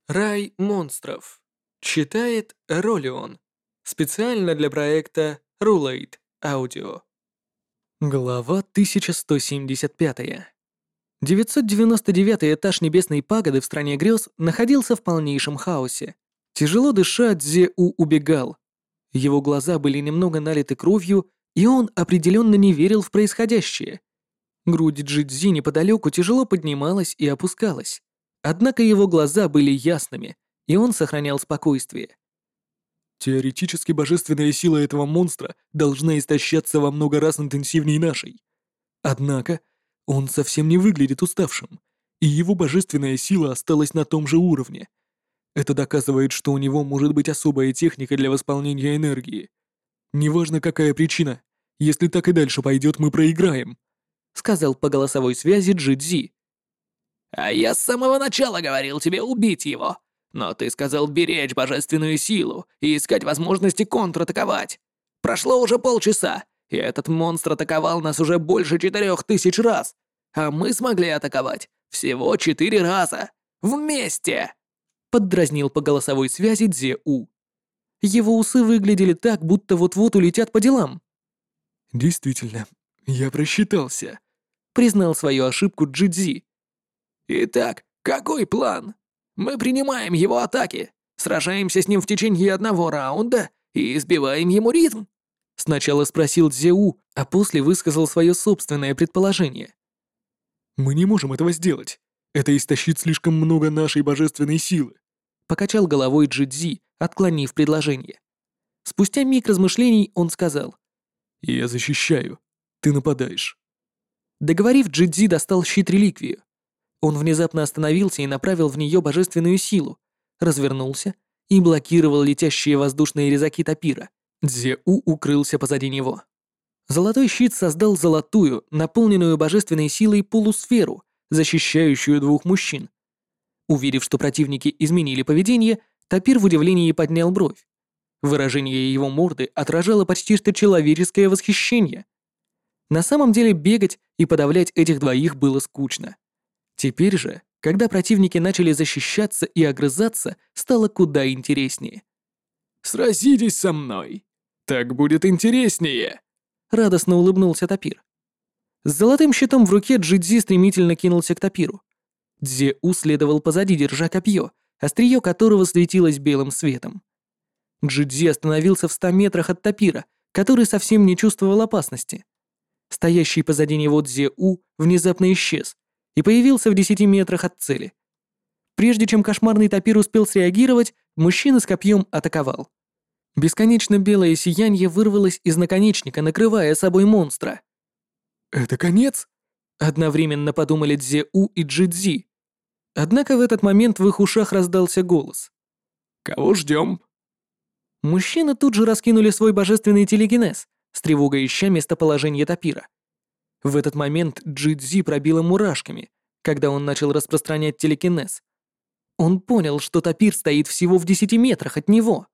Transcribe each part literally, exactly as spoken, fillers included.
Рай монстров. Читает Ролион. Специально для проекта Rulate Audio. Глава тысяча сто семьдесят пять. девятьсот девяносто девятый этаж Небесной Пагоды в Стране Грез находился в полнейшем хаосе. Тяжело дыша, Цзэ-У убегал. Его глаза были немного налиты кровью, и он определенно не верил в происходящее. Грудь Джидзи неподалеку тяжело поднималась и опускалась. Однако его глаза были ясными, и он сохранял спокойствие. Теоретически божественная сила этого монстра должна истощаться во много раз интенсивнее нашей. Однако он совсем не выглядит уставшим, и его божественная сила осталась на том же уровне. Это доказывает, что у него может быть особая техника для восполнения энергии. Неважно, какая причина, если так и дальше пойдет, мы проиграем, сказал по голосовой связи Джидзи. А я с самого начала говорил тебе убить его. Но ты сказал беречь божественную силу и искать возможности контратаковать. Прошло уже полчаса, и этот монстр атаковал нас уже больше четырех тысяч раз. А мы смогли атаковать всего четыре раза. Вместе!» Поддразнил по голосовой связи Цзэ-У. Его усы выглядели так, будто вот-вот улетят по делам. «Действительно, я просчитался», — признал свою ошибку Джидзи. «Итак, какой план? Мы принимаем его атаки, сражаемся с ним в течение одного раунда и избиваем ему ритм?» Сначала спросил Цзэ-У, а после высказал свое собственное предположение. «Мы не можем этого сделать. Это истощит слишком много нашей божественной силы», — покачал головой Джидзи, отклонив предложение. Спустя миг размышлений он сказал: «Я защищаю, ты нападаешь». Договорив, Джидзи достал щит-реликвию. Он внезапно остановился и направил в нее божественную силу, развернулся и блокировал летящие воздушные резаки Тапира. Цзэ-У укрылся позади него. Золотой щит создал золотую, наполненную божественной силой полусферу, защищающую двух мужчин. Увидев, что противники изменили поведение, Тапир в удивлении поднял бровь. Выражение его морды отражало почти что человеческое восхищение. На самом деле бегать и подавлять этих двоих было скучно. Теперь же, когда противники начали защищаться и огрызаться, стало куда интереснее. «Сразитесь со мной! Так будет интереснее!» Радостно улыбнулся Тапир. С золотым щитом в руке Джидзи стремительно кинулся к Тапиру. Цзэ-У следовал позади, держа копье, острие которого светилось белым светом. Джидзи остановился в ста метрах от Тапира, который совсем не чувствовал опасности. Стоящий позади него Цзэ-У внезапно исчез и появился в десяти метрах от цели. Прежде чем кошмарный Тапир успел среагировать, мужчина с копьем атаковал. Бесконечно белое сияние вырвалось из наконечника, накрывая собой монстра. «Это конец?» — одновременно подумали Цзэ-У и Джидзи. Однако в этот момент в их ушах раздался голос. «Кого ждем?» Мужчины тут же раскинули свой божественный телекинез, с тревогой ища местоположение Тапира. В этот момент Джидзи пробило мурашками, когда он начал распространять телекинез. Он понял, что Тапир стоит всего в десяти метрах от него.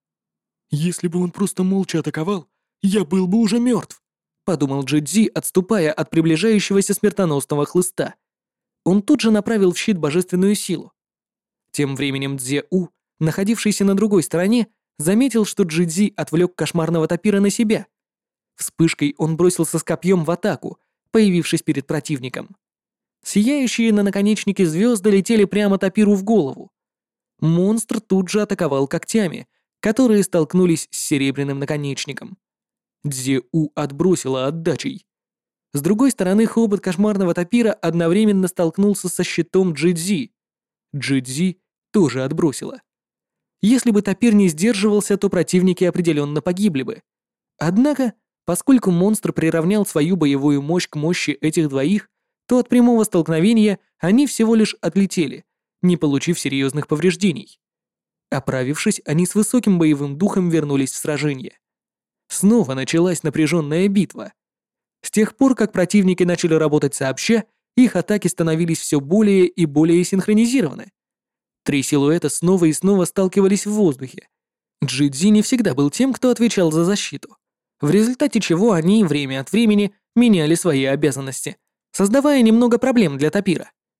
«Если бы он просто молча атаковал, я был бы уже мертв», подумал Джидзи, отступая от приближающегося смертоносного хлыста. Он тут же направил в щит божественную силу. Тем временем Цзэ-У, находившийся на другой стороне, заметил, что Джидзи отвлек кошмарного Тапира на себя. Вспышкой он бросился с копьем в атаку, появившись перед противником. Сияющие на наконечнике звезды летели прямо Тапиру в голову. Монстр тут же атаковал когтями, которые столкнулись с серебряным наконечником. Цзэ-У отбросила отдачей. С другой стороны, хобот кошмарного Тапира одновременно столкнулся со щитом Джидзи. Джидзи тоже отбросила. Если бы Тапир не сдерживался, то противники определенно погибли бы. Однако, поскольку монстр приравнял свою боевую мощь к мощи этих двоих, то от прямого столкновения они всего лишь отлетели, не получив серьезных повреждений. Оправившись, они с высоким боевым духом вернулись в сражение. Снова началась напряженная битва. С тех пор, как противники начали работать сообща, их атаки становились все более и более синхронизированы. Три силуэта снова и снова сталкивались в воздухе. Джидзи не всегда был тем, кто отвечал за защиту, в результате чего они время от времени меняли свои обязанности, создавая немного проблем для Тапира.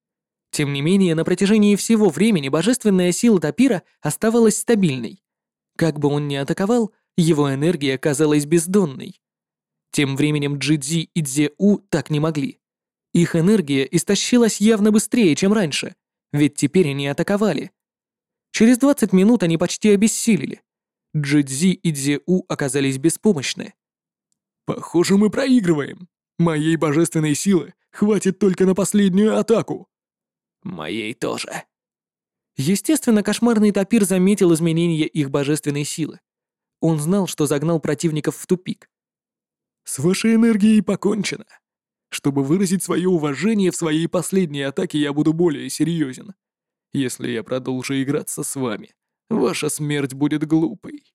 Тем не менее, на протяжении всего времени божественная сила Тапира оставалась стабильной. Как бы он ни атаковал, его энергия казалась бездонной. Тем временем Джидзи и Дзеу так не могли. Их энергия истощилась явно быстрее, чем раньше, ведь теперь они атаковали. Через двадцать минут они почти обессилели. Джидзи и Дзеу оказались беспомощны. «Похоже, мы проигрываем. Моей божественной силы хватит только на последнюю атаку». Моей тоже. Естественно, кошмарный Тапир заметил изменения их божественной силы. Он знал, что загнал противников в тупик. «С вашей энергией покончено. Чтобы выразить свое уважение в своей последней атаке, я буду более серьезен. Если я продолжу играться с вами, ваша смерть будет глупой».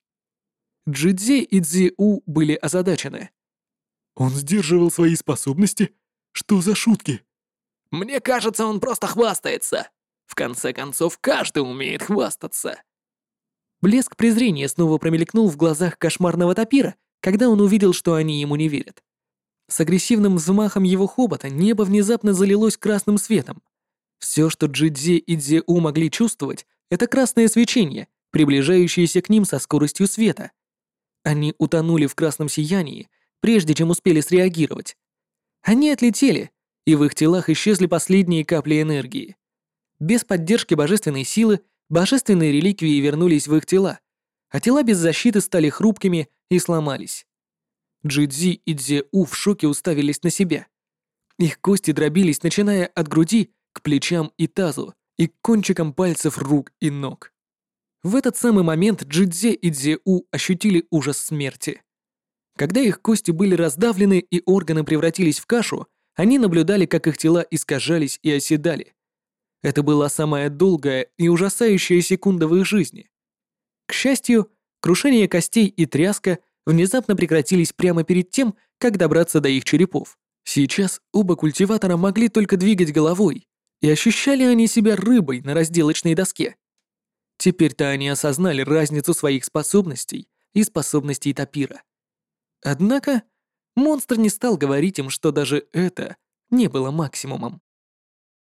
Джидзи и Цзиу были озадачены. «Он сдерживал свои способности? Что за шутки?» Мне кажется, он просто хвастается. В конце концов, каждый умеет хвастаться. Блеск презрения снова промелькнул в глазах кошмарного Тапира, когда он увидел, что они ему не верят. С агрессивным взмахом его хобота небо внезапно залилось красным светом. Все, что Джидзи и Цзеу могли чувствовать, это красное свечение, приближающееся к ним со скоростью света. Они утонули в красном сиянии, прежде чем успели среагировать. Они отлетели, и в их телах исчезли последние капли энергии. Без поддержки божественной силы божественные реликвии вернулись в их тела, а тела без защиты стали хрупкими и сломались. Джидзи и Цзеу в шоке уставились на себя. Их кости дробились, начиная от груди к плечам и тазу, и к кончикам пальцев рук и ног. В этот самый момент Джидзи и Цзеу ощутили ужас смерти. Когда их кости были раздавлены и органы превратились в кашу, они наблюдали, как их тела искажались и оседали. Это была самая долгая и ужасающая секунда в их жизни. К счастью, крушение костей и тряска внезапно прекратились прямо перед тем, как добраться до их черепов. Сейчас оба культиватора могли только двигать головой, и ощущали они себя рыбой на разделочной доске. Теперь-то они осознали разницу своих способностей и способностей Тапира. Однако монстр не стал говорить им, что даже это не было максимумом.